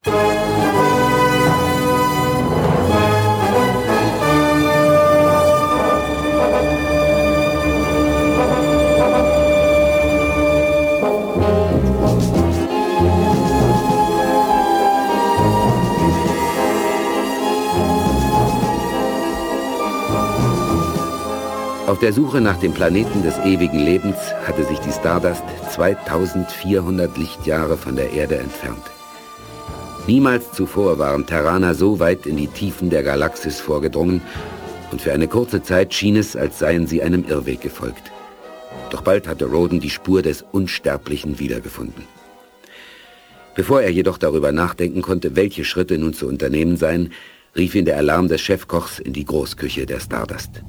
Auf der Suche nach dem Planeten des ewigen Lebens hatte sich die Stardust 2400 Lichtjahre von der Erde entfernt. Niemals zuvor waren Terraner so weit in die Tiefen der Galaxis vorgedrungen und für eine kurze Zeit schien es, als seien sie einem Irrweg gefolgt. Doch bald hatte Roden die Spur des Unsterblichen wiedergefunden. Bevor er jedoch darüber nachdenken konnte, welche Schritte nun zu unternehmen seien, rief ihn der Alarm des Chefkochs in die Großküche der Stardust.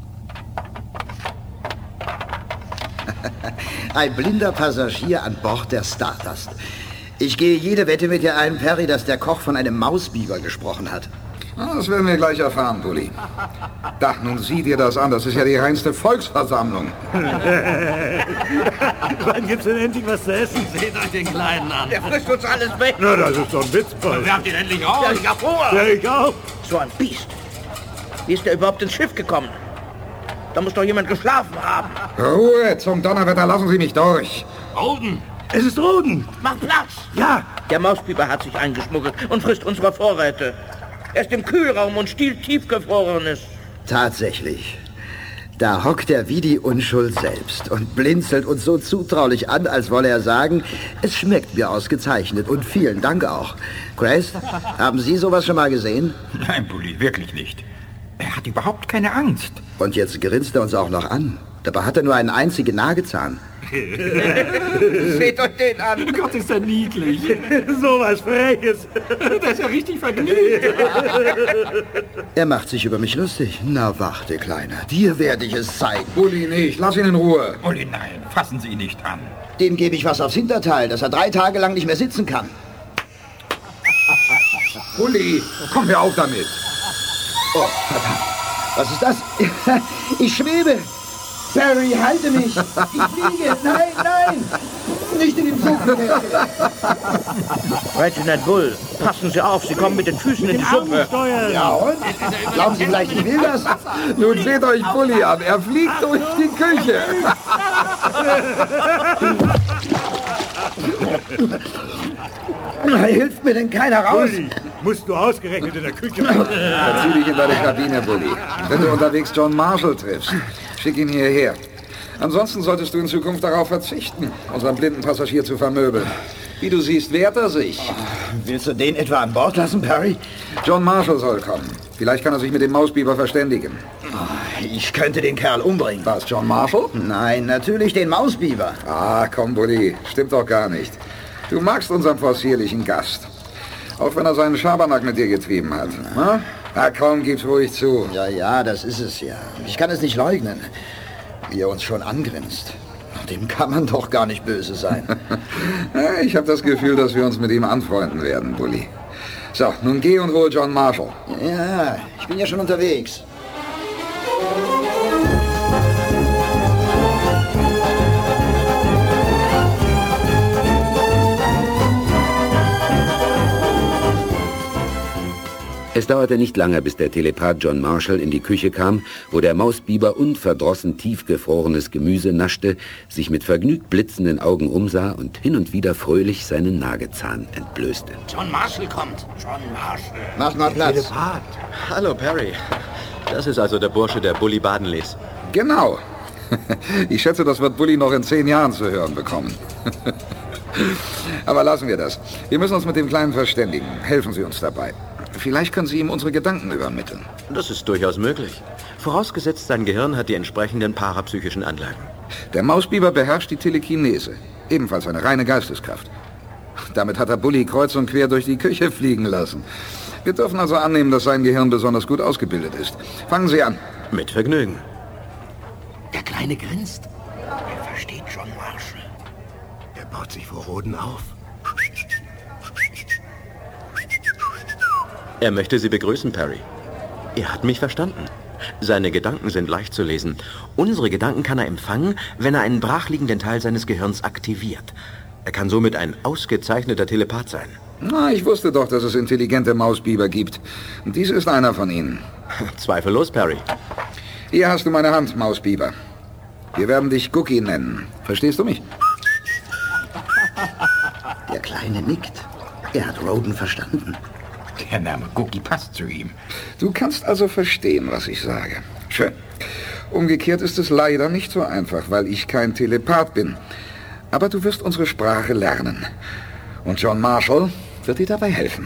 Ein blinder Passagier an Bord der Stardust. Ich gehe jede Wette mit dir ein, Perry, dass der Koch von einem Mausbiber gesprochen hat. Das werden wir gleich erfahren, Bully. Da, nun sieh dir das an. Das ist ja die reinste Volksversammlung. Wann gibt's denn endlich was zu essen? Seht euch den Kleinen an. Der frisst uns alles weg. Na, das ist doch ein Witz. Wer habt ihn endlich raus? Ja, ich hab Hunger. Ja, ich auch. So ein Biest. Wie ist der überhaupt ins Schiff gekommen? Da muss doch jemand geschlafen haben. Ruhe, zum Donnerwetter, lassen Sie mich durch. Roden! Es ist Roden. Mach Platz. Ja. Der Mausbiber hat sich eingeschmuggelt und frisst unsere Vorräte. Er ist im Kühlraum und stiehlt Tiefgefrorenes. Tatsächlich. Da hockt er wie die Unschuld selbst und blinzelt uns so zutraulich an, als wolle er sagen, es schmeckt mir ausgezeichnet und vielen Dank auch. Grace, haben Sie sowas schon mal gesehen? Nein, Bully, wirklich nicht. Er hat überhaupt keine Angst. Und jetzt grinst er uns auch noch an. Dabei hat er nur einen einzigen Nagezahn. Seht euch den an. Oh Gott, ist er niedlich. So was Freches. Der ist ja richtig vergnügt. Er macht sich über mich lustig. Na, warte, Kleiner. Dir werde ich es zeigen. Bully nicht, lass ihn in Ruhe. Bully, nein, fassen Sie ihn nicht an. Dem gebe ich was aufs Hinterteil, dass er 3 Tage lang nicht mehr sitzen kann. Bully, komm, hör auf damit. Oh, verdammt. Was ist das? Ich schwebe. Barry, halte mich. Ich fliege. Nein, nein. Nicht in den Zug. Reginald Bull, passen Sie auf, Sie kommen mit den Füßen in die Suppe. Ja, und? Glauben Sie vielleicht, ich will das? Nun seht euch Bully an, er fliegt durch die Küche. Hilft mir denn keiner raus? Bully, musst du ausgerechnet in der Küche Verzieh dich in deine Kabine, Bully. Wenn du unterwegs John Marshall triffst, schick ihn hierher. Ansonsten solltest du in Zukunft darauf verzichten, unseren blinden Passagier zu vermöbeln. Wie du siehst, wehrt er sich. Willst du den etwa an Bord lassen, Perry? John Marshall soll kommen. Vielleicht kann er sich mit dem Mausbiber verständigen. Ich könnte den Kerl umbringen. Was, John Marshall? Nein, natürlich den Mausbiber. Ah, komm, Bully. Stimmt doch gar nicht. Du magst unseren possierlichen Gast. Auch wenn er seinen Schabernack mit dir getrieben hat. Na? Na komm, gib's ruhig zu. Ja, das ist es ja. Ich kann es nicht leugnen. Wie er uns schon angrinst. Dem kann man doch gar nicht böse sein. Ich habe das Gefühl, dass wir uns mit ihm anfreunden werden, Bully. So, nun geh und hol John Marshall. Ja, ich bin ja schon unterwegs. Es dauerte nicht lange, bis der Telepath John Marshall in die Küche kam, wo der Mausbiber unverdrossen tiefgefrorenes Gemüse naschte, sich mit vergnügt blitzenden Augen umsah und hin und wieder fröhlich seinen Nagezahn entblößte. John Marshall kommt. John Marshall. Mach mal Platz. Telepath. Hallo, Perry. Das ist also der Bursche, der Bully baden ließ. Genau. Ich schätze, das wird Bully noch in 10 Jahren zu hören bekommen. Aber lassen wir das. Wir müssen uns mit dem Kleinen verständigen. Helfen Sie uns dabei. Vielleicht können Sie ihm unsere Gedanken übermitteln. Das ist durchaus möglich. Vorausgesetzt, sein Gehirn hat die entsprechenden parapsychischen Anlagen. Der Mausbiber beherrscht die Telekinese. Ebenfalls eine reine Geisteskraft. Damit hat er Bully kreuz und quer durch die Küche fliegen lassen. Wir dürfen also annehmen, dass sein Gehirn besonders gut ausgebildet ist. Fangen Sie an. Mit Vergnügen. Der Kleine grinst. Er versteht John Marshall. Er baut sich vor Roden auf. Er möchte Sie begrüßen, Perry. Er hat mich verstanden. Seine Gedanken sind leicht zu lesen. Unsere Gedanken kann er empfangen, wenn er einen brachliegenden Teil seines Gehirns aktiviert. Er kann somit ein ausgezeichneter Telepath sein. Na, ich wusste doch, dass es intelligente Mausbiber gibt. Und dies ist einer von ihnen. Zweifellos, Perry. Hier hast du meine Hand, Mausbiber. Wir werden dich Cookie nennen. Verstehst du mich? Der Kleine nickt. Er hat Roden verstanden. Der Name Cookie passt zu ihm. Du kannst also verstehen, was ich sage. Schön. Umgekehrt ist es leider nicht so einfach, weil ich kein Telepath bin. Aber du wirst unsere Sprache lernen. Und John Marshall wird dir dabei helfen.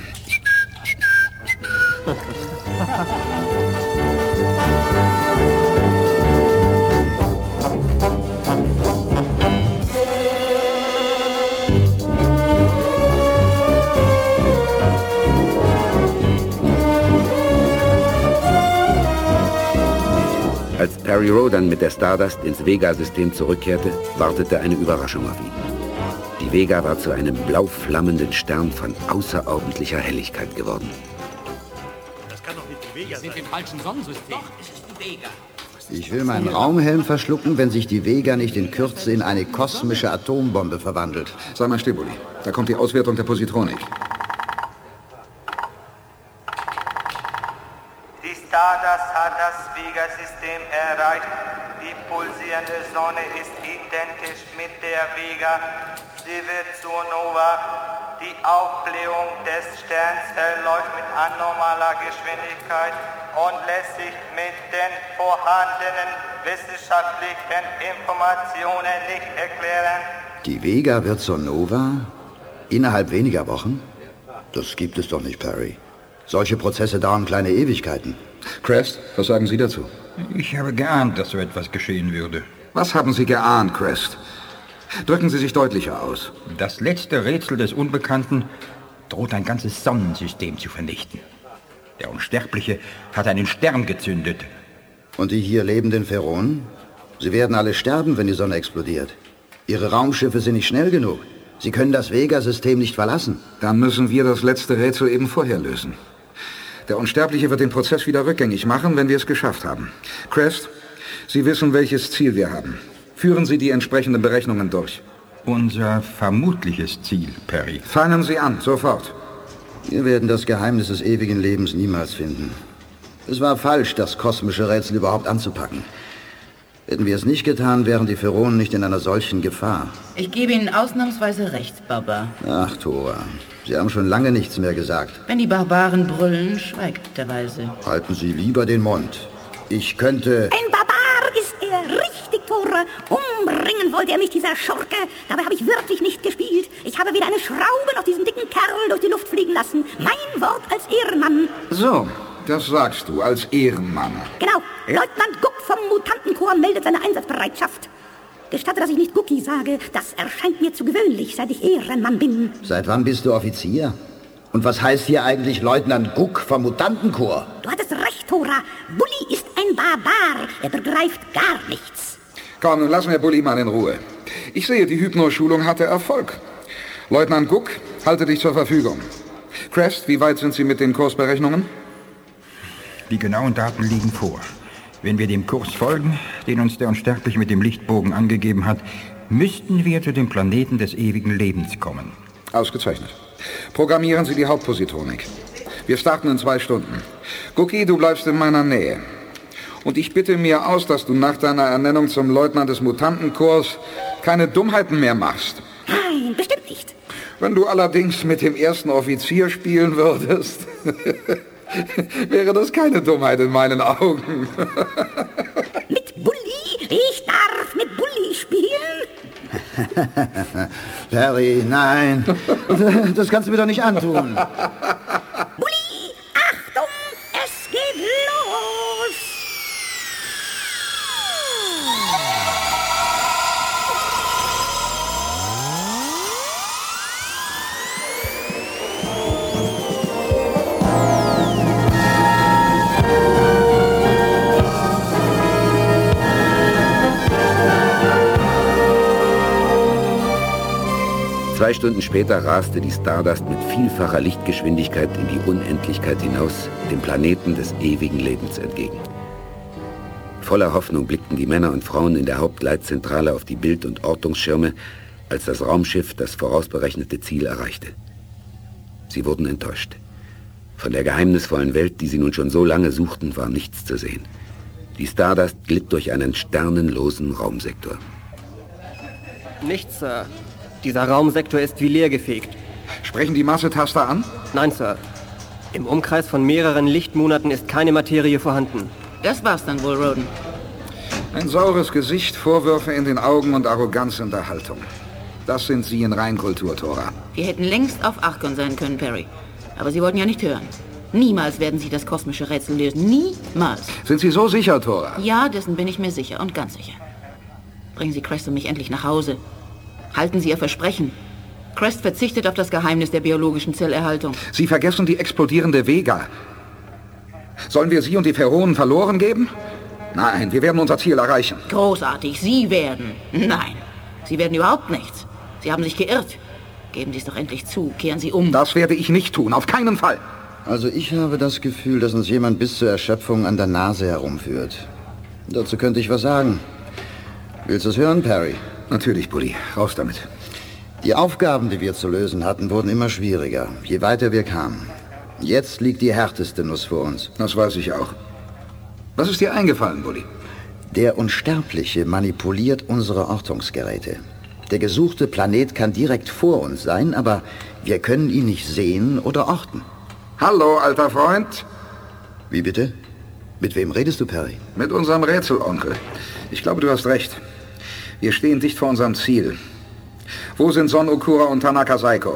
Als Perry Rhodan mit der Stardust ins Vega-System zurückkehrte, wartete eine Überraschung auf ihn. Die Vega war zu einem blau flammenden Stern von außerordentlicher Helligkeit geworden. Das kann doch nicht die Vega sein. Wir sind im falschen Sonnensystem. Doch, es ist die Vega. Ich will meinen Raumhelm verschlucken, wenn sich die Vega nicht in Kürze in eine kosmische Atombombe verwandelt. Sag mal, Stibuli, da kommt die Auswertung der Positronik. Die Stardust hat das Vega-System erreicht. Die pulsierende Sonne ist identisch mit der Vega. Sie wird zur Nova. Die Aufblähung des Sterns verläuft mit anormaler Geschwindigkeit und lässt sich mit den vorhandenen wissenschaftlichen Informationen nicht erklären. Die Vega wird zur Nova? Innerhalb weniger Wochen? Das gibt es doch nicht, Perry. Solche Prozesse dauern kleine Ewigkeiten. Crest, was sagen Sie dazu? Ich habe geahnt, dass so etwas geschehen würde. Was haben Sie geahnt, Crest? Drücken Sie sich deutlicher aus. Das letzte Rätsel des Unbekannten droht ein ganzes Sonnensystem zu vernichten. Der Unsterbliche hat einen Stern gezündet. Und die hier lebenden Pharaonen? Sie werden alle sterben, wenn die Sonne explodiert. Ihre Raumschiffe sind nicht schnell genug. Sie können das Vega-System nicht verlassen. Dann müssen wir das letzte Rätsel eben vorher lösen. Der Unsterbliche wird den Prozess wieder rückgängig machen, wenn wir es geschafft haben. Crest, Sie wissen, welches Ziel wir haben. Führen Sie die entsprechenden Berechnungen durch. Unser vermutliches Ziel, Perry. Fangen Sie an, sofort. Wir werden das Geheimnis des ewigen Lebens niemals finden. Es war falsch, das kosmische Rätsel überhaupt anzupacken. Hätten wir es nicht getan, wären die Pharaonen nicht in einer solchen Gefahr. Ich gebe Ihnen ausnahmsweise recht, Baba. Ach, Thora, Sie haben schon lange nichts mehr gesagt. Wenn die Barbaren brüllen, schweigt der Weise. Halten Sie lieber den Mund. Ich könnte... Ein Barbar ist er, richtig, Thora. Umbringen wollte er mich, dieser Schurke. Dabei habe ich wirklich nicht gespielt. Ich habe wieder eine Schraube auf diesen dicken Kerl durch die Luft fliegen lassen. Mein Wort als Ehrenmann. So, das sagst du als Ehrenmann. Genau. Leutnant Guck vom Mutantenkorps meldet seine Einsatzbereitschaft. Gestatte, dass ich nicht Gucki sage. Das erscheint mir zu gewöhnlich, seit ich Ehrenmann bin. Seit wann bist du Offizier? Und was heißt hier eigentlich Leutnant Guck vom Mutantenkorps? Du hattest recht, Thora. Bully ist ein Barbar. Er begreift gar nichts. Komm, nun lassen wir Bully mal in Ruhe. Ich sehe, die Hypnoschulung hatte Erfolg. Leutnant Guck, halte dich zur Verfügung. Crest, wie weit sind Sie mit den Kursberechnungen? Die genauen Daten liegen vor. Wenn wir dem Kurs folgen, den uns der Unsterbliche mit dem Lichtbogen angegeben hat, müssten wir zu dem Planeten des ewigen Lebens kommen. Ausgezeichnet. Programmieren Sie die Hauptpositronik. Wir starten in 2 Stunden. Cookie, du bleibst in meiner Nähe. Und ich bitte mir aus, dass du nach deiner Ernennung zum Leutnant des Mutantenkorps keine Dummheiten mehr machst. Nein, bestimmt nicht. Wenn du allerdings mit dem ersten Offizier spielen würdest, wäre das keine Dummheit in meinen Augen. Mit Bully? Ich darf mit Bully spielen? Perry, nein. Das kannst du mir doch nicht antun. Bully, Achtung, es geht los. Zwei Stunden später raste die Stardust mit vielfacher Lichtgeschwindigkeit in die Unendlichkeit hinaus, dem Planeten des ewigen Lebens entgegen. Voller Hoffnung blickten die Männer und Frauen in der Hauptleitzentrale auf die Bild- und Ortungsschirme, als das Raumschiff das vorausberechnete Ziel erreichte. Sie wurden enttäuscht. Von der geheimnisvollen Welt, die sie nun schon so lange suchten, war nichts zu sehen. Die Stardust glitt durch einen sternenlosen Raumsektor. Nichts, Sir. Dieser Raumsektor ist wie leergefegt. Sprechen die Massetaster an? Nein, Sir. Im Umkreis von mehreren Lichtmonaten ist keine Materie vorhanden. Das war's dann wohl, Roden. Ein saures Gesicht, Vorwürfe in den Augen und Arroganz in der Haltung. Das sind Sie in Reinkultur, Tora. Wir hätten längst auf Archon sein können, Perry. Aber Sie wollten ja nicht hören. Niemals werden Sie das kosmische Rätsel lösen. Niemals. Sind Sie so sicher, Tora? Ja, dessen bin ich mir sicher und ganz sicher. Bringen Sie Crest und mich endlich nach Hause. Halten Sie Ihr Versprechen. Crest verzichtet auf das Geheimnis der biologischen Zellerhaltung. Sie vergessen die explodierende Vega. Sollen wir Sie und die Pharaonen verloren geben? Nein, wir werden unser Ziel erreichen. Großartig, Sie werden. Nein, Sie werden überhaupt nichts. Sie haben sich geirrt. Geben Sie es doch endlich zu. Kehren Sie um. Das werde ich nicht tun, auf keinen Fall. Also ich habe das Gefühl, dass uns jemand bis zur Erschöpfung an der Nase herumführt. Dazu könnte ich was sagen. Willst du es hören, Perry? Natürlich, Bully. Raus damit. Die Aufgaben, die wir zu lösen hatten, wurden immer schwieriger, je weiter wir kamen. Jetzt liegt die härteste Nuss vor uns. Das weiß ich auch. Was ist dir eingefallen, Bully? Der Unsterbliche manipuliert unsere Ortungsgeräte. Der gesuchte Planet kann direkt vor uns sein, aber wir können ihn nicht sehen oder orten. Hallo, alter Freund. Wie bitte? Mit wem redest du, Perry? Mit unserem Rätselonkel. Ich glaube, du hast recht. Wir stehen dicht vor unserem Ziel. Wo sind Son Okura und Tanaka Saiko?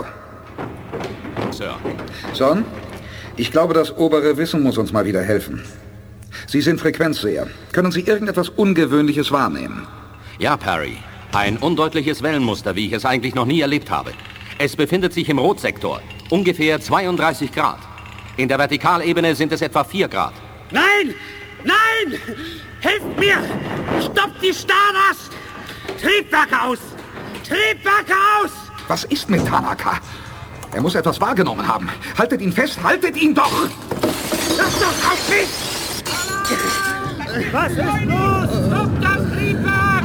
Sir. Son, ich glaube, das obere Wissen muss uns mal wieder helfen. Sie sind Frequenzseher. Können Sie irgendetwas Ungewöhnliches wahrnehmen? Ja, Perry. Ein undeutliches Wellenmuster, wie ich es eigentlich noch nie erlebt habe. Es befindet sich im Rotsektor. Ungefähr 32 Grad. In der Vertikalebene sind es etwa 4 Grad. Nein! Nein! Helft mir! Stoppt die Stardust! Triebwerke aus! Triebwerke aus! Was ist mit Tanaka? Er muss etwas wahrgenommen haben. Haltet ihn fest, haltet ihn doch! Lass doch auf mich! Was ist los? Stoppt das Triebwerk!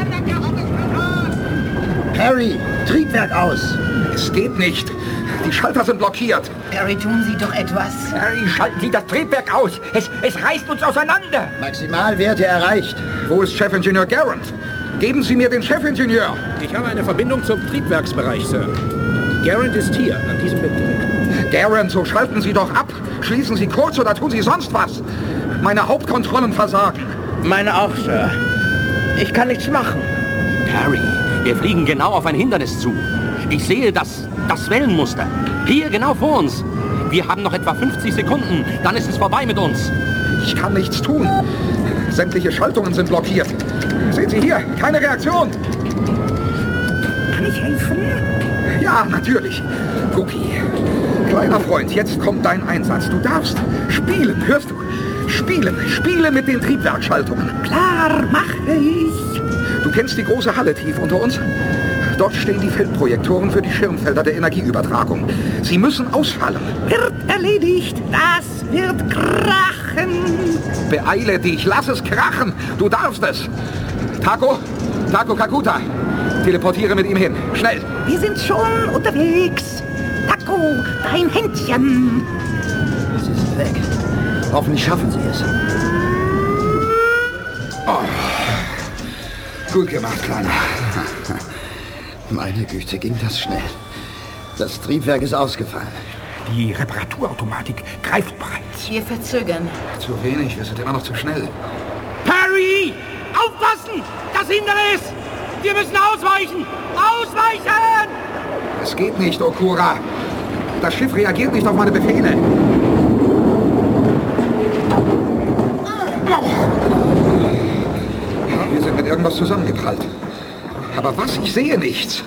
Perry, Triebwerk aus! Es geht nicht. Die Schalter sind blockiert. Perry, tun Sie doch etwas. Perry, schalten Sie das Triebwerk aus. Es reißt uns auseinander. Maximalwerte erreicht. Wo ist Chefingenieur Garant? Geben Sie mir den Chefingenieur. Ich habe eine Verbindung zum Triebwerksbereich, Sir. Garant ist hier, an diesem Bildgerät. Garant, so schalten Sie doch ab. Schließen Sie kurz oder tun Sie sonst was. Meine Hauptkontrollen versagen. Meine auch, Sir. Ich kann nichts machen. Perry, wir fliegen genau auf ein Hindernis zu. Ich sehe das Wellenmuster. Hier, genau vor uns. Wir haben noch etwa 50 Sekunden. Dann ist es vorbei mit uns. Ich kann nichts tun. Sämtliche Schaltungen sind blockiert. Sehen Sie hier, keine Reaktion. Kann ich helfen? Ja, natürlich. Cookie. Kleiner Freund, jetzt kommt dein Einsatz. Du darfst spielen, hörst du? Spielen. Spiele mit den Triebwerkschaltungen. Klar, mache ich. Du kennst die große Halle tief unter uns? Dort stehen die Feldprojektoren für die Schirmfelder der Energieübertragung. Sie müssen ausfallen. Wird erledigt. Das wird krachen. Beeile dich, lass es krachen. Du darfst es. Tako Kakuta. Teleportiere mit ihm hin. Schnell. Wir sind schon unterwegs. Tako, dein Händchen. Sie sind weg. Hoffentlich schaffen Sie es. Oh. Gut gemacht, Kleiner. Meine Güte, ging das schnell. Das Triebwerk ist ausgefallen. Die Reparaturautomatik greift bereits. Wir verzögern. Zu wenig, wir sind immer noch zu schnell. Perry! Aufpassen! Das Hindernis! Wir müssen ausweichen! Ausweichen! Es geht nicht, Okura. Das Schiff reagiert nicht auf meine Befehle. Wir sind mit irgendwas zusammengeprallt. Aber was? Ich sehe nichts.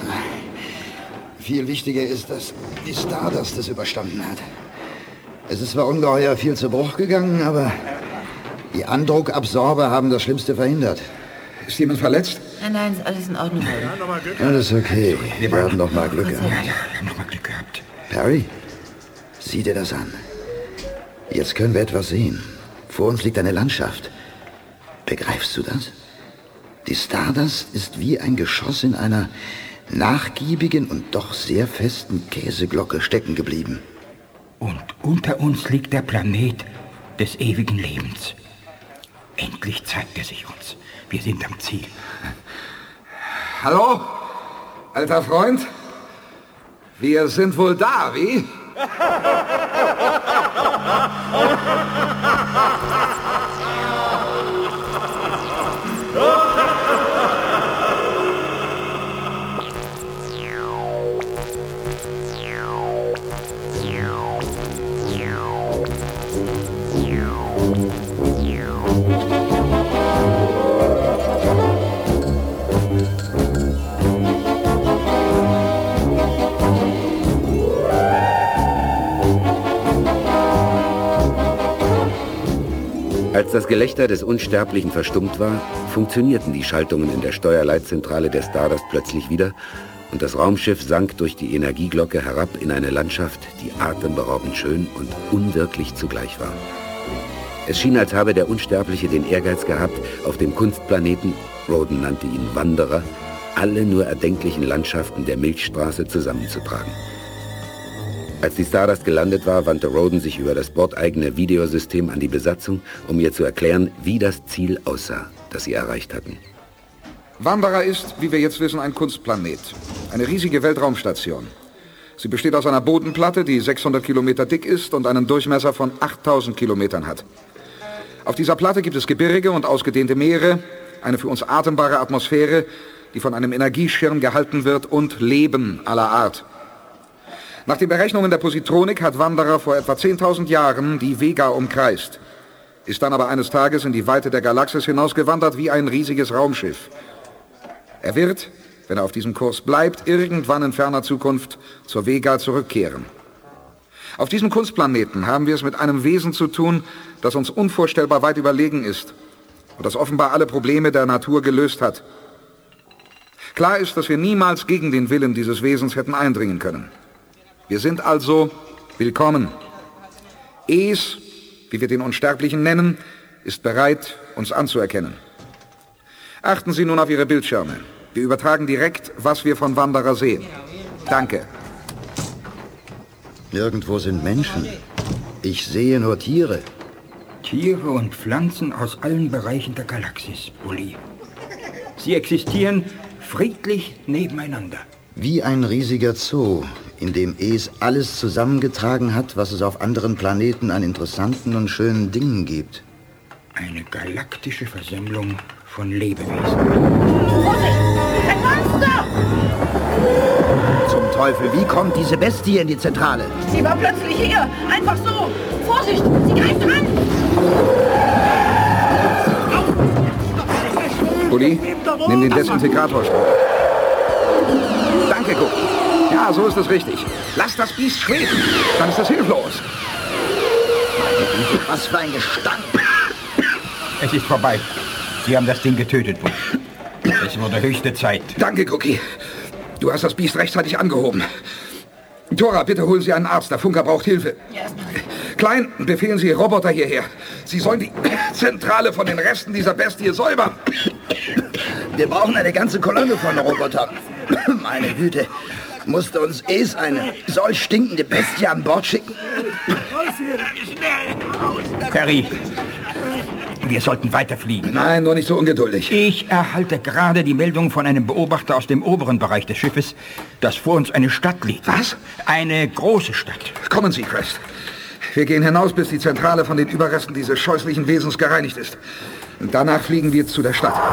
Viel wichtiger ist, dass die Stardust es überstanden hat. Es ist zwar ungeheuer viel zu Bruch gegangen, aber die Andruckabsorber haben das Schlimmste verhindert. Ist jemand verletzt? Nein, ist alles in Ordnung. Alles okay. Wir haben noch mal Glück gehabt. Ja, wir haben noch mal Glück gehabt. Perry, sieh dir das an. Jetzt können wir etwas sehen. Vor uns liegt eine Landschaft. Begreifst du das? Die Stardust ist wie ein Geschoss in einer nachgiebigen und doch sehr festen Käseglocke stecken geblieben. Unter uns liegt der Planet des ewigen Lebens. Endlich zeigt er sich uns. Wir sind am Ziel. Hallo, alter Freund? Wir sind wohl da, wie? Als das Gelächter des Unsterblichen verstummt war, funktionierten die Schaltungen in der Steuerleitzentrale der Stardust plötzlich wieder und das Raumschiff sank durch die Energieglocke herab in eine Landschaft, die atemberaubend schön und unwirklich zugleich war. Es schien, als habe der Unsterbliche den Ehrgeiz gehabt, auf dem Kunstplaneten, Roden nannte ihn Wanderer, alle nur erdenklichen Landschaften der Milchstraße zusammenzutragen. Als die Stardust gelandet war, wandte Roden sich über das bordeigene Videosystem an die Besatzung, um ihr zu erklären, wie das Ziel aussah, das sie erreicht hatten. Wanderer ist, wie wir jetzt wissen, ein Kunstplanet. Eine riesige Weltraumstation. Sie besteht aus einer Bodenplatte, die 600 Kilometer dick ist und einen Durchmesser von 8000 Kilometern hat. Auf dieser Platte gibt es Gebirge und ausgedehnte Meere, eine für uns atembare Atmosphäre, die von einem Energieschirm gehalten wird und Leben aller Art. Nach den Berechnungen der Positronik hat Wanderer vor etwa 10.000 Jahren die Vega umkreist, ist dann aber eines Tages in die Weite der Galaxis hinausgewandert wie ein riesiges Raumschiff. Er wird, wenn er auf diesem Kurs bleibt, irgendwann in ferner Zukunft zur Vega zurückkehren. Auf diesem Kunstplaneten haben wir es mit einem Wesen zu tun, das uns unvorstellbar weit überlegen ist und das offenbar alle Probleme der Natur gelöst hat. Klar ist, dass wir niemals gegen den Willen dieses Wesens hätten eindringen können. Wir sind also willkommen. Es, wie wir den Unsterblichen nennen, ist bereit, uns anzuerkennen. Achten Sie nun auf Ihre Bildschirme. Wir übertragen direkt, was wir von Wanderer sehen. Danke. Nirgendwo sind Menschen. Ich sehe nur Tiere. Tiere und Pflanzen aus allen Bereichen der Galaxis, Bully. Sie existieren friedlich nebeneinander. Wie ein riesiger Zoo, in dem Es alles zusammengetragen hat, was es auf anderen Planeten an interessanten und schönen Dingen gibt. Eine galaktische Versammlung von Lebewesen. Vorsicht! Ein Monster! Zum Teufel, wie kommt diese Bestie in die Zentrale? Sie war plötzlich hier. Einfach so. Vorsicht, sie greift an. Bully, nimm den Desintegratorstrahl. Danke, Guck. Ja, so ist es richtig. Lass das Biest schweben, dann ist es hilflos. Meine Güte, was für ein Gestank. Es ist vorbei. Sie haben das Ding getötet, Bully. Es wurde höchste Zeit. Danke, Cookie. Du hast das Biest rechtzeitig angehoben. Tora, bitte holen Sie einen Arzt. Der Funker braucht Hilfe. Klein, befehlen Sie Roboter hierher. Sie sollen die Zentrale von den Resten dieser Bestie säubern. Wir brauchen eine ganze Kolonne von Robotern. Meine Güte, musste uns Es eine solch stinkende Bestie an Bord schicken? Perry, wir sollten weiterfliegen. Nein, nur nicht so ungeduldig. Ich erhalte gerade die Meldung von einem Beobachter aus dem oberen Bereich des Schiffes, dass vor uns eine Stadt liegt. Was? Eine große Stadt. Kommen Sie, Crest. Wir gehen hinaus, bis die Zentrale von den Überresten dieses scheußlichen Wesens gereinigt ist. Und danach fliegen wir zu der Stadt.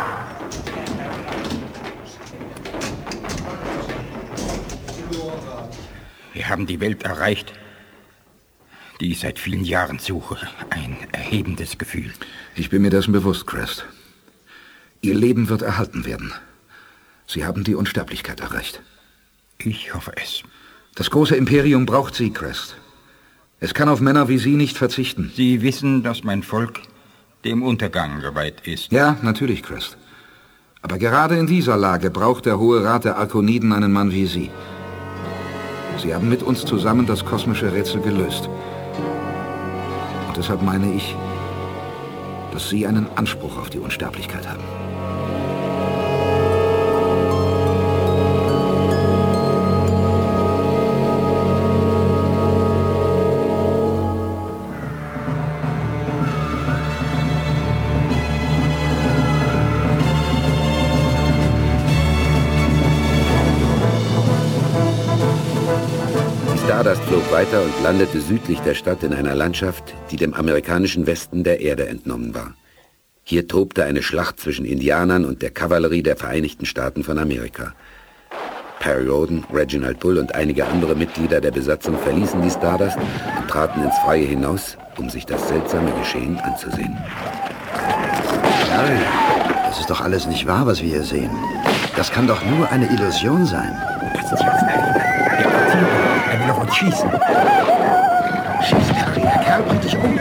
Wir haben die Welt erreicht, die ich seit vielen Jahren suche. Ein erhebendes Gefühl. Ich bin mir dessen bewusst, Crest. Ihr Leben wird erhalten werden. Sie haben die Unsterblichkeit erreicht. Ich hoffe es. Das große Imperium braucht Sie, Crest. Es kann auf Männer wie Sie nicht verzichten. Sie wissen, dass mein Volk dem Untergang geweiht ist. Ja, natürlich, Crest. Aber gerade in dieser Lage braucht der Hohe Rat der Arkoniden einen Mann wie Sie. Sie haben mit uns zusammen das kosmische Rätsel gelöst. Und deshalb meine ich, dass Sie einen Anspruch auf die Unsterblichkeit haben. flog weiter und landete südlich der Stadt in einer Landschaft, die dem amerikanischen Westen der Erde entnommen war. Hier tobte eine Schlacht zwischen Indianern und der Kavallerie der Vereinigten Staaten von Amerika. Perry Rhodan, Reginald Bull und einige andere Mitglieder der Besatzung verließen die Stardust und traten ins Freie hinaus, um sich das seltsame Geschehen anzusehen. Perry, das ist doch alles nicht wahr, was wir hier sehen. Das kann doch nur eine Illusion sein. Das ist jetzt er will auf uns schießen. Schieß, Perry, der Kerl bringt dich um.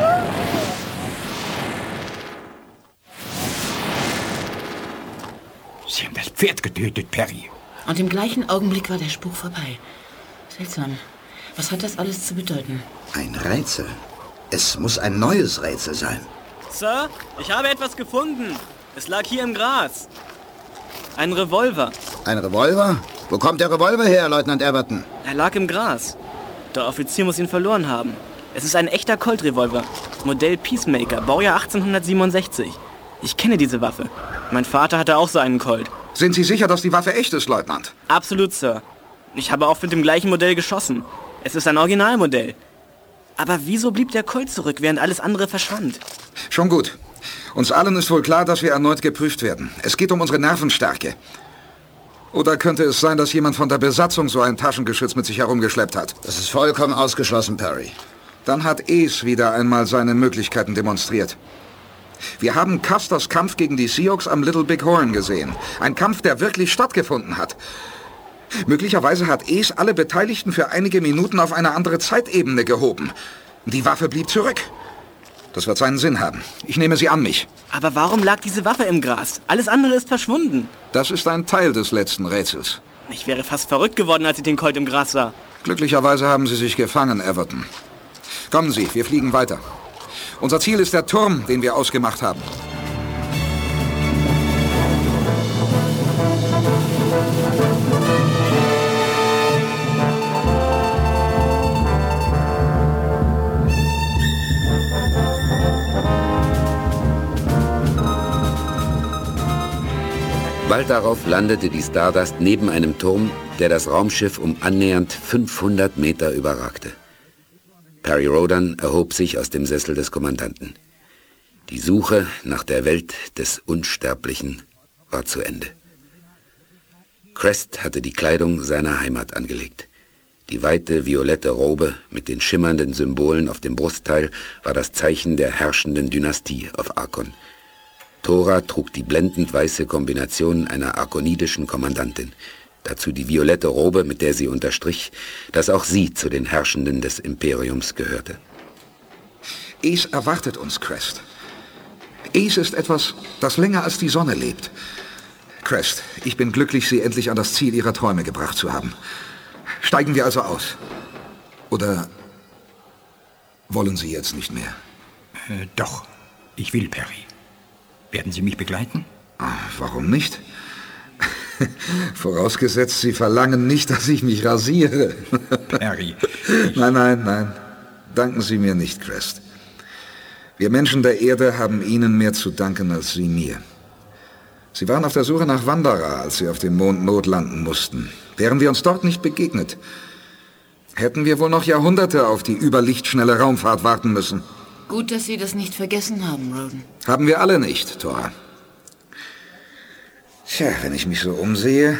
Sie haben das Pferd getötet, Perry. Und im gleichen Augenblick war der Spuk vorbei. Seltsam. Was hat das alles zu bedeuten? Ein Rätsel. Es muss ein neues Rätsel sein. Sir, ich habe etwas gefunden. Es lag hier im Gras. Ein Revolver. Ein Revolver? Wo kommt der Revolver her, Leutnant Everton? Er lag im Gras. Der Offizier muss ihn verloren haben. Es ist ein echter Colt-Revolver. Modell Peacemaker, Baujahr 1867. Ich kenne diese Waffe. Mein Vater hatte auch so einen Colt. Sind Sie sicher, dass die Waffe echt ist, Leutnant? Absolut, Sir. Ich habe auch mit dem gleichen Modell geschossen. Es ist ein Originalmodell. Aber wieso blieb der Colt zurück, während alles andere verschwand? Schon gut. Uns allen ist wohl klar, dass wir erneut geprüft werden. Es geht um unsere Nervenstärke. Oder könnte es sein, dass jemand von der Besatzung so ein Taschengeschütz mit sich herumgeschleppt hat? Das ist vollkommen ausgeschlossen, Perry. Dann hat Ace wieder einmal seine Möglichkeiten demonstriert. Wir haben Custers Kampf gegen die Sioux am Little Big Horn gesehen. Ein Kampf, der wirklich stattgefunden hat. Möglicherweise hat Ace alle Beteiligten für einige Minuten auf eine andere Zeitebene gehoben. Die Waffe blieb zurück. Das wird seinen Sinn haben. Ich nehme sie an mich. Aber warum lag diese Waffe im Gras? Alles andere ist verschwunden. Das ist ein Teil des letzten Rätsels. Ich wäre fast verrückt geworden, als ich den Colt im Gras sah. Glücklicherweise haben Sie sich gefangen, Everton. Kommen Sie, wir fliegen weiter. Unser Ziel ist der Turm, den wir ausgemacht haben. Bald darauf landete die Stardust neben einem Turm, der das Raumschiff um annähernd 500 Meter überragte. Perry Rhodan erhob sich aus dem Sessel des Kommandanten. Die Suche nach der Welt des Unsterblichen war zu Ende. Crest hatte die Kleidung seiner Heimat angelegt. Die weite violette Robe mit den schimmernden Symbolen auf dem Brustteil war das Zeichen der herrschenden Dynastie auf Arkon. Thora trug die blendend weiße Kombination einer arkonidischen Kommandantin. Dazu die violette Robe, mit der sie unterstrich, dass auch sie zu den Herrschenden des Imperiums gehörte. Ace erwartet uns, Crest. Ace ist etwas, das länger als die Sonne lebt. Crest, ich bin glücklich, Sie endlich an das Ziel Ihrer Träume gebracht zu haben. Steigen wir also aus. Oder wollen Sie jetzt nicht mehr? Doch, ich will, Perry. Werden Sie mich begleiten? Warum nicht? Vorausgesetzt, Sie verlangen nicht, dass ich mich rasiere. Perry. Nein. Danken Sie mir nicht, Crest. Wir Menschen der Erde haben Ihnen mehr zu danken als Sie mir. Sie waren auf der Suche nach Wanderer, als Sie auf dem Mond notlanden mussten. Wären wir uns dort nicht begegnet, hätten wir wohl noch Jahrhunderte auf die überlichtschnelle Raumfahrt warten müssen. Gut, dass Sie das nicht vergessen haben, Rhodan. Haben wir alle nicht, Thora. Tja, wenn ich mich so umsehe.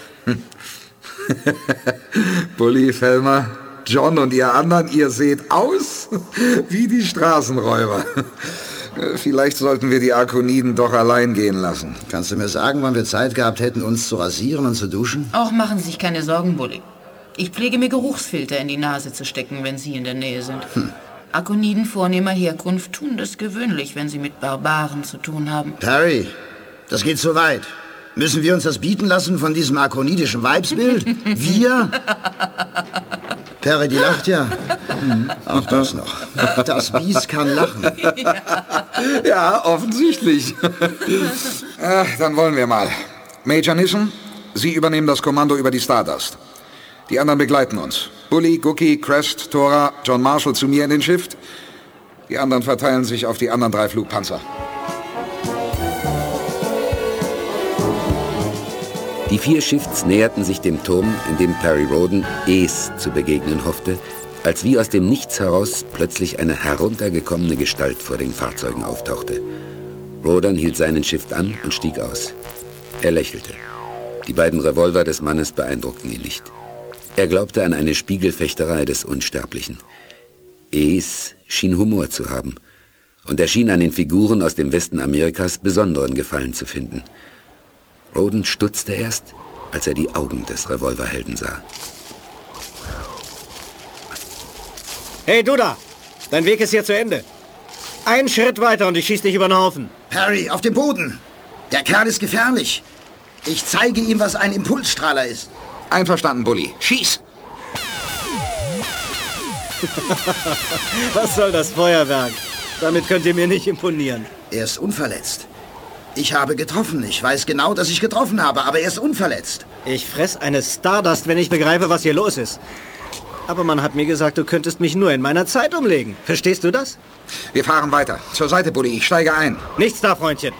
Bully, Thelma, John und ihr anderen, ihr seht aus wie die Straßenräuber. Vielleicht sollten wir die Arkoniden doch allein gehen lassen. Kannst du mir sagen, wann wir Zeit gehabt hätten, uns zu rasieren und zu duschen? Auch machen Sie sich keine Sorgen, Bully. Ich pflege mir Geruchsfilter in die Nase zu stecken, wenn Sie in der Nähe sind. Arkoniden vornehmer Herkunft tun das gewöhnlich, wenn sie mit Barbaren zu tun haben. Perry, das geht zu weit. Müssen wir uns das bieten lassen von diesem arkonidischen Weibsbild? Wir? Perry, die lacht ja. Auch das noch. Das Biest kann lachen. Ja, offensichtlich. Dann wollen wir mal. Major Nissen, Sie übernehmen das Kommando über die Stardust. Die anderen begleiten uns. Bully, Gookie, Crest, Thora, John Marshall zu mir in den Shift. Die anderen verteilen sich auf die anderen 3 Flugpanzer. Die 4 Shifts näherten sich dem Turm, in dem Perry Rhodan Ace zu begegnen hoffte, als wie aus dem Nichts heraus plötzlich eine heruntergekommene Gestalt vor den Fahrzeugen auftauchte. Rhodan hielt seinen Shift an und stieg aus. Er lächelte. Die beiden Revolver des Mannes beeindruckten ihn nicht. Er glaubte an eine Spiegelfechterei des Unsterblichen. Ace schien Humor zu haben. Und er schien an den Figuren aus dem Westen Amerikas besonderen Gefallen zu finden. Rhodan stutzte erst, als er die Augen des Revolverhelden sah. Hey, du da! Dein Weg ist hier zu Ende. Einen Schritt weiter und ich schieß dich über den Haufen. Perry, auf dem Boden! Der Kerl ist gefährlich. Ich zeige ihm, was ein Impulsstrahler ist. Einverstanden, Bully. Schieß! Was soll das Feuerwerk? Damit könnt ihr mir nicht imponieren. Er ist unverletzt. Ich habe getroffen. Ich weiß genau, dass ich getroffen habe, aber er ist unverletzt. Ich fress eine Stardust, wenn ich begreife, was hier los ist. Aber man hat mir gesagt, du könntest mich nur in meiner Zeit umlegen. Verstehst du das? Wir fahren weiter. Zur Seite, Bully. Ich steige ein. Nichts da, Freundchen.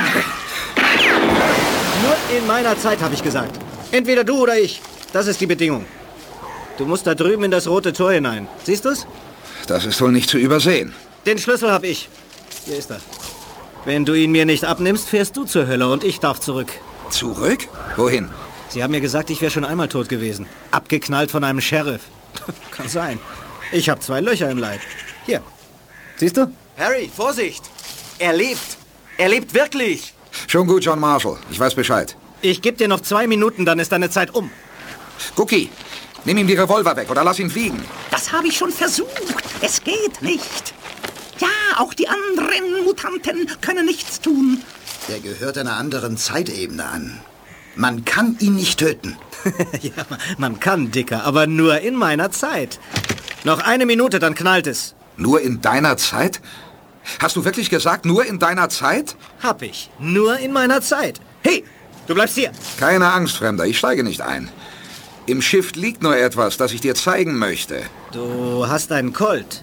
Nur in meiner Zeit, habe ich gesagt. Entweder du oder ich. Das ist die Bedingung. Du musst da drüben in das rote Tor hinein. Siehst du's? Das ist wohl nicht zu übersehen. Den Schlüssel habe ich. Hier ist er. Wenn du ihn mir nicht abnimmst, fährst du zur Hölle und ich darf zurück. Zurück? Wohin? Sie haben mir gesagt, ich wäre schon einmal tot gewesen. Abgeknallt von einem Sheriff. Kann sein. Ich habe 2 Löcher im Leib. Hier. Siehst du? Harry, Vorsicht! Er lebt! Er lebt wirklich! Schon gut, John Marshall. Ich weiß Bescheid. Ich gebe dir noch 2 Minuten, dann ist deine Zeit um. Cookie, nimm ihm die Revolver weg oder lass ihn fliegen. Das habe ich schon versucht. Es geht nicht. Ja, auch die anderen Mutanten können nichts tun. Er gehört einer anderen Zeitebene an. Man kann ihn nicht töten. Ja, man kann, Dicker, aber nur in meiner Zeit. Noch 1 Minute, dann knallt es. Nur in deiner Zeit? Hast du wirklich gesagt, nur in deiner Zeit? Hab ich. Nur in meiner Zeit. Hey, du bleibst hier. Keine Angst, Fremder. Ich steige nicht ein. Im Schiff liegt nur etwas, das ich dir zeigen möchte. Du hast einen Colt.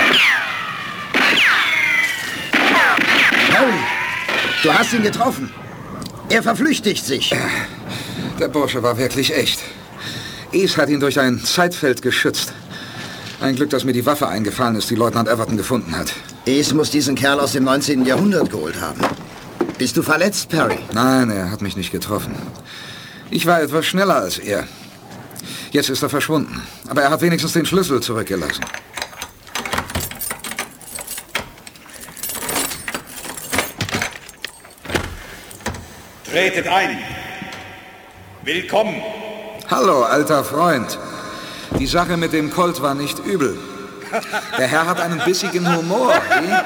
Harry, du hast ihn getroffen. Er verflüchtigt sich. Der Bursche war wirklich echt. Ace hat ihn durch ein Zeitfeld geschützt. Ein Glück, dass mir die Waffe eingefallen ist, die Leutnant Everton gefunden hat. Ace muss diesen Kerl aus dem 19. Jahrhundert geholt haben. Bist du verletzt, Perry? Nein, er hat mich nicht getroffen. Ich war etwas schneller als er. Jetzt ist er verschwunden. Aber er hat wenigstens den Schlüssel zurückgelassen. Tretet ein. Willkommen. Hallo, alter Freund. Die Sache mit dem Colt war nicht übel. Der Herr hat einen bissigen Humor. Wie?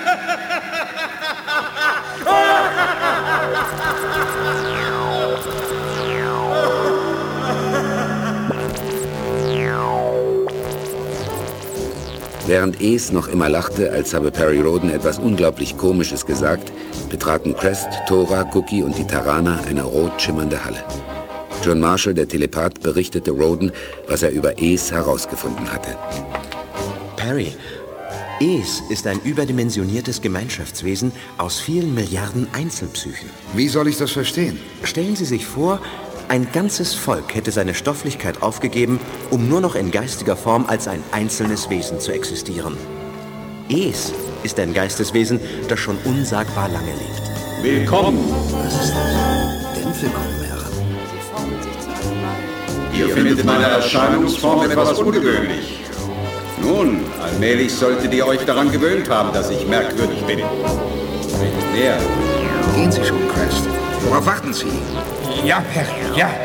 Während Ace noch immer lachte, als habe Perry Rhodan etwas unglaublich Komisches gesagt, betraten Crest, Thora, Cookie und die Taraner eine rot schimmernde Halle. John Marshall, der Telepath, berichtete Rhodan, was er über Ace herausgefunden hatte. Perry, Ace ist ein überdimensioniertes Gemeinschaftswesen aus vielen Milliarden Einzelpsychen. Wie soll ich das verstehen? Stellen Sie sich vor, ein ganzes Volk hätte seine Stofflichkeit aufgegeben, um nur noch in geistiger Form als ein einzelnes Wesen zu existieren. Ace ist ein Geisteswesen, das schon unsagbar lange lebt. Willkommen. Was ist das? Dämpfe kommen heran. Ihr findet meine Erscheinungsform etwas ungewöhnlich. Nun, allmählich solltet ihr euch daran gewöhnt haben, dass ich merkwürdig bin. Tretet näher. Gehen Sie schon, Crest. Worauf warten Sie? Ja, Perry, ja.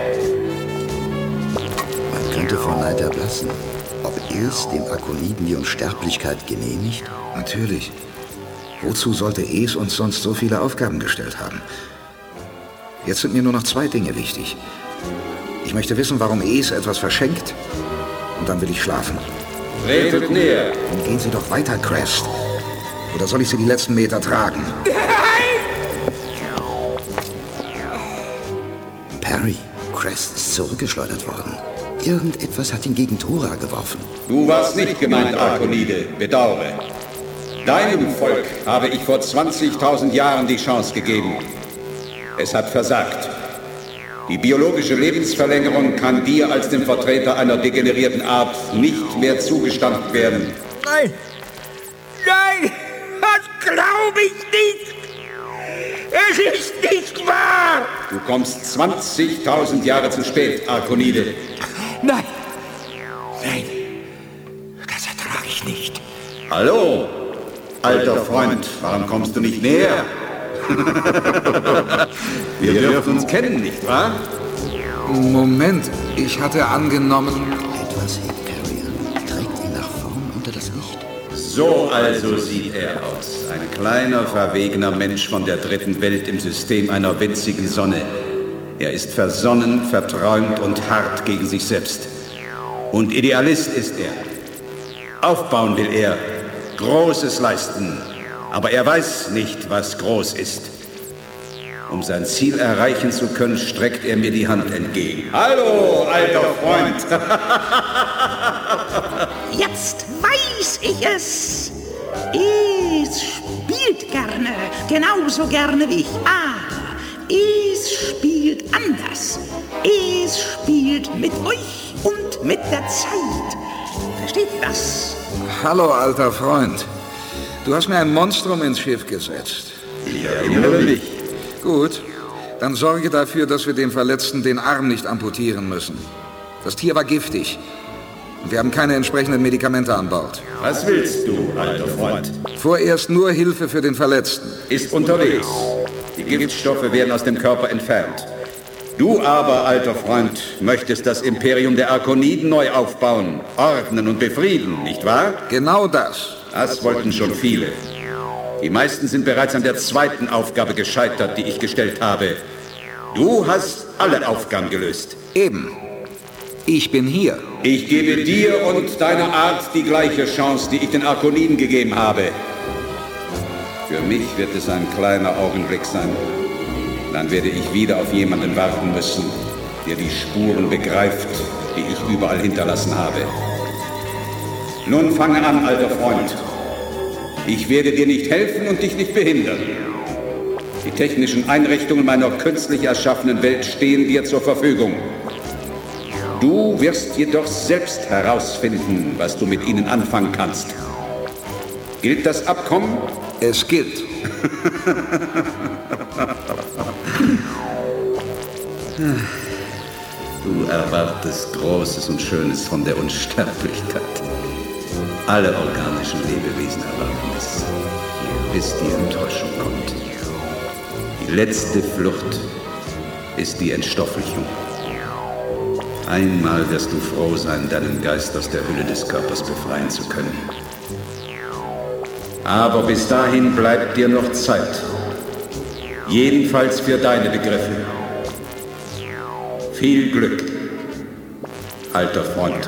Man könnte vor Neid erblassen. Ob Ace dem Akoniden die Unsterblichkeit genehmigt? Natürlich. Wozu sollte Ace uns sonst so viele Aufgaben gestellt haben? Jetzt sind mir nur noch 2 Dinge wichtig. Ich möchte wissen, warum Ace etwas verschenkt. Und dann will ich schlafen. Tretet näher. Dann gehen Sie doch weiter, Crest. Oder soll ich Sie die letzten Meter tragen? Perry, Crest ist zurückgeschleudert worden. Irgendetwas hat ihn gegen Thora geworfen. Du warst nicht gemeint, Arkonide. Bedauere. Deinem Volk habe ich vor 20.000 Jahren die Chance gegeben. Es hat versagt. Die biologische Lebensverlängerung kann dir als dem Vertreter einer degenerierten Art nicht mehr zugestanden werden. Nein! Nein! Das glaube ich nicht! Es ist nicht wahr! Du kommst 20.000 Jahre zu spät, Arkonide. Nein! Nein! Das ertrage ich nicht. Hallo, alter Freund, warum kommst du nicht näher? Wir dürfen uns kennen, nicht wahr? Moment, ich hatte angenommen... Etwas hebt Perry an, trägt ihn nach vorn unter das Licht. So also sieht er aus. Ein kleiner, verwegener Mensch von der dritten Welt im System einer winzigen Sonne. Er ist versonnen, verträumt und hart gegen sich selbst. Und Idealist ist er. Aufbauen will er, Großes leisten. Aber er weiß nicht, was groß ist. Um sein Ziel erreichen zu können, streckt er mir die Hand entgegen. Hallo, alter Freund! Jetzt weiß ich es! Es spielt gerne, genauso gerne wie ich. Aber es spielt anders. Es spielt mit euch und mit der Zeit. Versteht ihr das? Hallo, alter Freund. Du hast mir ein Monstrum ins Schiff gesetzt. Ich erinnere mich. Gut, dann sorge dafür, dass wir dem Verletzten den Arm nicht amputieren müssen. Das Tier war giftig. Und wir haben keine entsprechenden Medikamente an Bord. Was willst du, alter Freund? Vorerst nur Hilfe für den Verletzten. Ist unterwegs. Die Giftstoffe werden aus dem Körper entfernt. Du aber, alter Freund, möchtest das Imperium der Arkoniden neu aufbauen, ordnen und befrieden, nicht wahr? Genau das. Das wollten schon viele. Die meisten sind bereits an der zweiten Aufgabe gescheitert, die ich gestellt habe. Du hast alle Aufgaben gelöst. Eben. Ich bin hier. Ich gebe dir und deiner Art die gleiche Chance, die ich den Arkoniden gegeben habe. Für mich wird es ein kleiner Augenblick sein. Dann werde ich wieder auf jemanden warten müssen, der die Spuren begreift, die ich überall hinterlassen habe. Nun fange an, alter Freund. Ich werde dir nicht helfen und dich nicht behindern. Die technischen Einrichtungen meiner künstlich erschaffenen Welt stehen dir zur Verfügung. Du wirst jedoch selbst herausfinden, was du mit ihnen anfangen kannst. Gilt das Abkommen? Es gilt. Du erwartest Großes und Schönes von der Unsterblichkeit. Alle organischen Lebewesen erwarten es, bis die Enttäuschung kommt. Die letzte Flucht ist die Entstofflichung. Einmal wirst du froh sein, deinen Geist aus der Hülle des Körpers befreien zu können. Aber bis dahin bleibt dir noch Zeit. Jedenfalls für deine Begriffe. Viel Glück, alter Freund.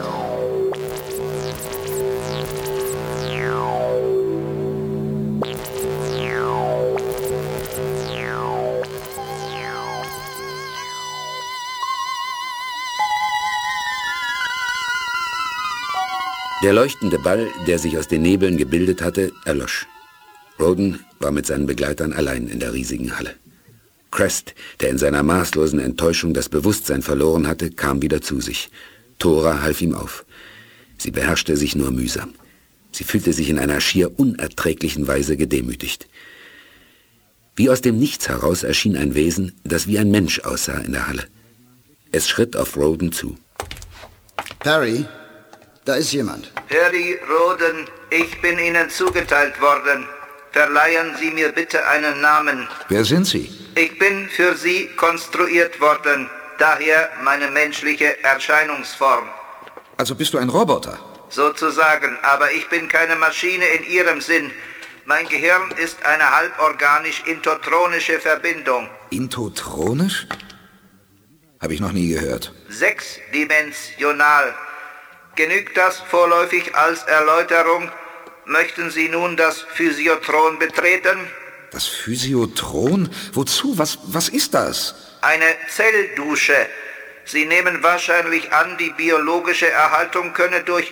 Der leuchtende Ball, der sich aus den Nebeln gebildet hatte, erlosch. Roden war mit seinen Begleitern allein in der riesigen Halle. Crest, der in seiner maßlosen Enttäuschung das Bewusstsein verloren hatte, kam wieder zu sich. Thora half ihm auf. Sie beherrschte sich nur mühsam. Sie fühlte sich in einer schier unerträglichen Weise gedemütigt. Wie aus dem Nichts heraus erschien ein Wesen, das wie ein Mensch aussah in der Halle. Es schritt auf Roden zu. Perry, da ist jemand. Perry Roden, ich bin Ihnen zugeteilt worden. Verleihen Sie mir bitte einen Namen. Wer sind Sie? Ich bin für Sie konstruiert worden, daher meine menschliche Erscheinungsform. Also bist du ein Roboter? Sozusagen, aber ich bin keine Maschine in Ihrem Sinn. Mein Gehirn ist eine halborganisch-intotronische Verbindung. Intotronisch? Habe ich noch nie gehört. 6-dimensional. Genügt das vorläufig als Erläuterung? Möchten Sie nun das Physiotron betreten? Das Physiotron? Wozu? Was ist das? Eine Zelldusche. Sie nehmen wahrscheinlich an, die biologische Erhaltung könne durch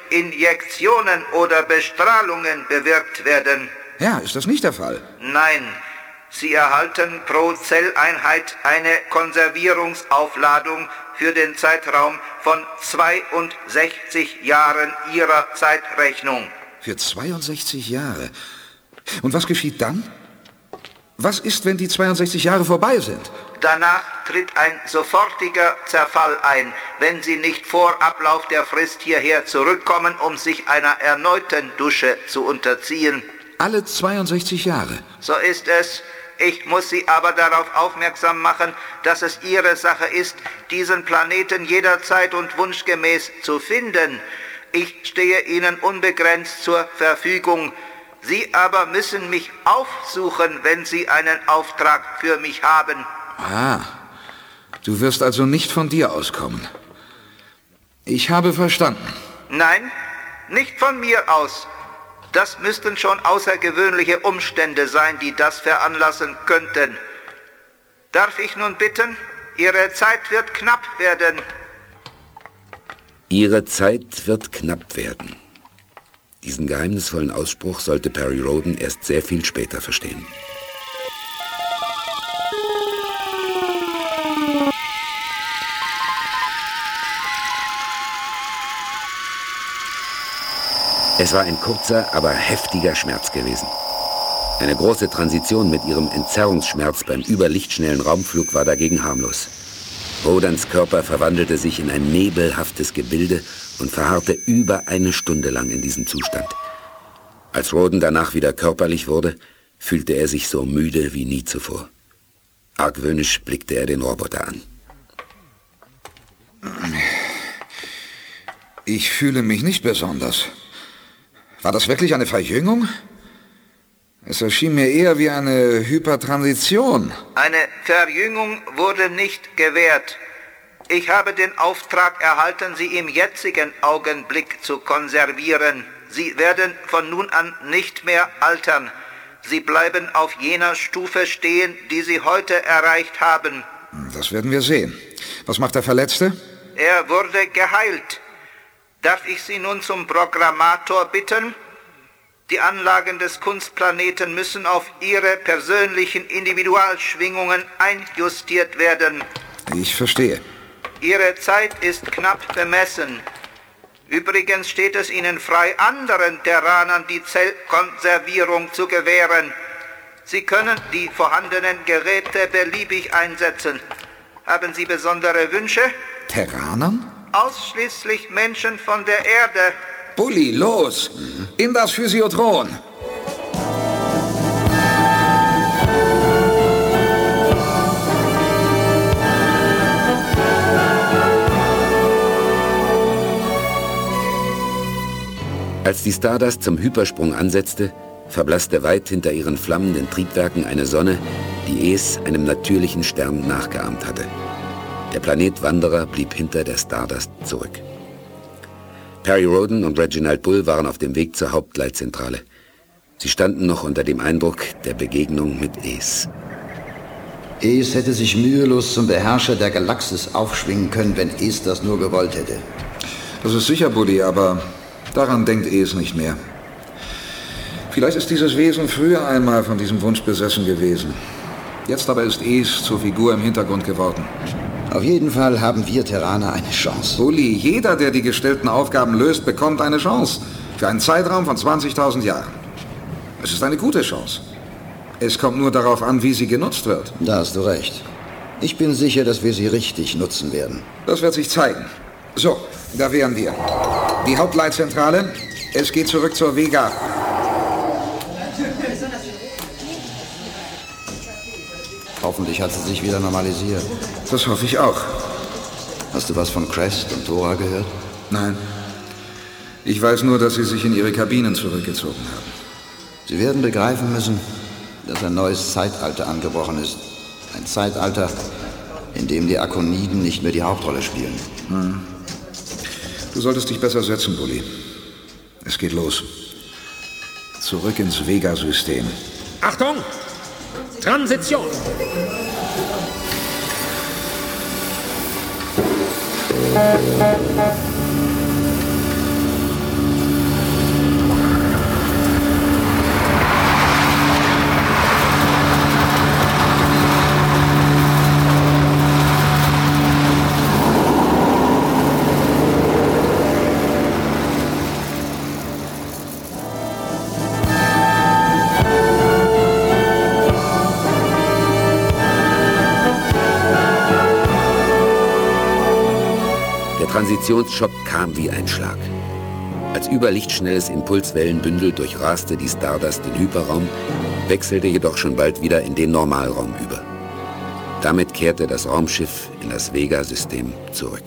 Injektionen oder Bestrahlungen bewirkt werden. Ja, ist das nicht der Fall? Nein. Sie erhalten pro Zelleinheit eine Konservierungsaufladung für den Zeitraum von 62 Jahren Ihrer Zeitrechnung. Für 62 Jahre? Und was geschieht dann? Was ist, wenn die 62 Jahre vorbei sind? Danach tritt ein sofortiger Zerfall ein, wenn Sie nicht vor Ablauf der Frist hierher zurückkommen, um sich einer erneuten Dusche zu unterziehen. Alle 62 Jahre? So ist es. Ich muss Sie aber darauf aufmerksam machen, dass es Ihre Sache ist, diesen Planeten jederzeit und wunschgemäß zu finden. Ich stehe Ihnen unbegrenzt zur Verfügung. Sie aber müssen mich aufsuchen, wenn Sie einen Auftrag für mich haben. Ah, du wirst also nicht von dir auskommen. Ich habe verstanden. Nein, nicht von mir aus. Das müssten schon außergewöhnliche Umstände sein, die das veranlassen könnten. Darf ich nun bitten? Ihre Zeit wird knapp werden. Ihre Zeit wird knapp werden. Diesen geheimnisvollen Ausspruch sollte Perry Rhodan erst sehr viel später verstehen. Es war ein kurzer, aber heftiger Schmerz gewesen. Eine große Transition mit ihrem Entzerrungsschmerz beim überlichtschnellen Raumflug war dagegen harmlos. Rhodans Körper verwandelte sich in ein nebelhaftes Gebilde und verharrte über eine Stunde lang in diesem Zustand. Als Rhodan danach wieder körperlich wurde, fühlte er sich so müde wie nie zuvor. Argwöhnisch blickte er den Roboter an. Ich fühle mich nicht besonders. War das wirklich eine Verjüngung? Es erschien mir eher wie eine Hypertransition. Eine Verjüngung wurde nicht gewährt. Ich habe den Auftrag erhalten, Sie im jetzigen Augenblick zu konservieren. Sie werden von nun an nicht mehr altern. Sie bleiben auf jener Stufe stehen, die Sie heute erreicht haben. Das werden wir sehen. Was macht der Verletzte? Er wurde geheilt. Darf ich Sie nun zum Programmator bitten? Die Anlagen des Kunstplaneten müssen auf Ihre persönlichen Individualschwingungen einjustiert werden. Ich verstehe. Ihre Zeit ist knapp bemessen. Übrigens steht es Ihnen frei, anderen Terranern die Zellkonservierung zu gewähren. Sie können die vorhandenen Geräte beliebig einsetzen. Haben Sie besondere Wünsche? Terranern? Ausschließlich Menschen von der Erde. Bully, los! In das Physiotron! Als die Stardust zum Hypersprung ansetzte, verblasste weit hinter ihren flammenden Triebwerken eine Sonne, die Es einem natürlichen Stern nachgeahmt hatte. Der Planet Wanderer blieb hinter der Stardust zurück. Perry Rhodan und Reginald Bull waren auf dem Weg zur Hauptleitzentrale. Sie standen noch unter dem Eindruck der Begegnung mit Es. Es hätte sich mühelos zum Beherrscher der Galaxis aufschwingen können, wenn Es das nur gewollt hätte. Das ist sicher, Bully, aber daran denkt Es nicht mehr. Vielleicht ist dieses Wesen früher einmal von diesem Wunsch besessen gewesen. Jetzt aber ist Es zur Figur im Hintergrund geworden. Auf jeden Fall haben wir Terraner eine Chance. Bully, jeder, der die gestellten Aufgaben löst, bekommt eine Chance. Für einen Zeitraum von 20.000 Jahren. Es ist eine gute Chance. Es kommt nur darauf an, wie sie genutzt wird. Da hast du recht. Ich bin sicher, dass wir sie richtig nutzen werden. Das wird sich zeigen. So, da wären wir. Die Hauptleitzentrale. Es geht zurück zur Vega. Hoffentlich hat sie sich wieder normalisiert. Das hoffe ich auch. Hast du was von Crest und Thora gehört? Nein. Ich weiß nur, dass sie sich in ihre Kabinen zurückgezogen haben. Sie werden begreifen müssen, dass ein neues Zeitalter angebrochen ist. Ein Zeitalter, in dem die Arkoniden nicht mehr die Hauptrolle spielen. Du solltest dich besser setzen, Bully. Es geht los. Zurück ins Vega-System. Achtung! Transition! Positionsschock kam wie ein Schlag. Als überlichtschnelles Impulswellenbündel durchraste die Stardust den Hyperraum, wechselte jedoch schon bald wieder in den Normalraum über. Damit kehrte das Raumschiff in das Vega-System zurück.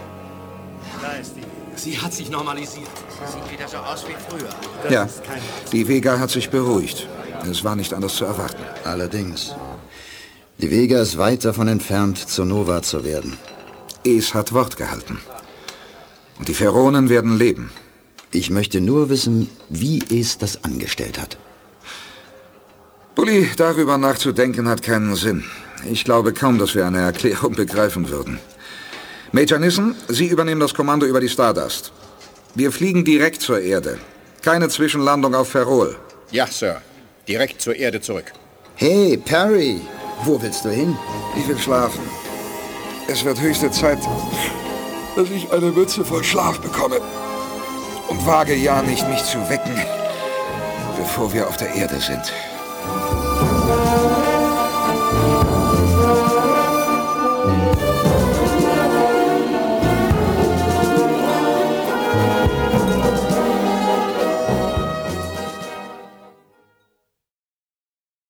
Sie hat sich normalisiert. Sieht wieder so aus wie früher. Ja, die Vega hat sich beruhigt. Es war nicht anders zu erwarten. Allerdings. Die Vega ist weit davon entfernt, zur Nova zu werden. Es hat Wort gehalten. Und die Pharaonen werden leben. Ich möchte nur wissen, wie es das angestellt hat. Bully, darüber nachzudenken hat keinen Sinn. Ich glaube kaum, dass wir eine Erklärung begreifen würden. Major Nissen, Sie übernehmen das Kommando über die Stardust. Wir fliegen direkt zur Erde. Keine Zwischenlandung auf Ferrol. Ja, Sir. Direkt zur Erde zurück. Hey, Perry! Wo willst du hin? Ich will schlafen. Es wird höchste Zeit, dass ich eine Mütze voll Schlaf bekomme. Und wage ja nicht, mich zu wecken, bevor wir auf der Erde sind.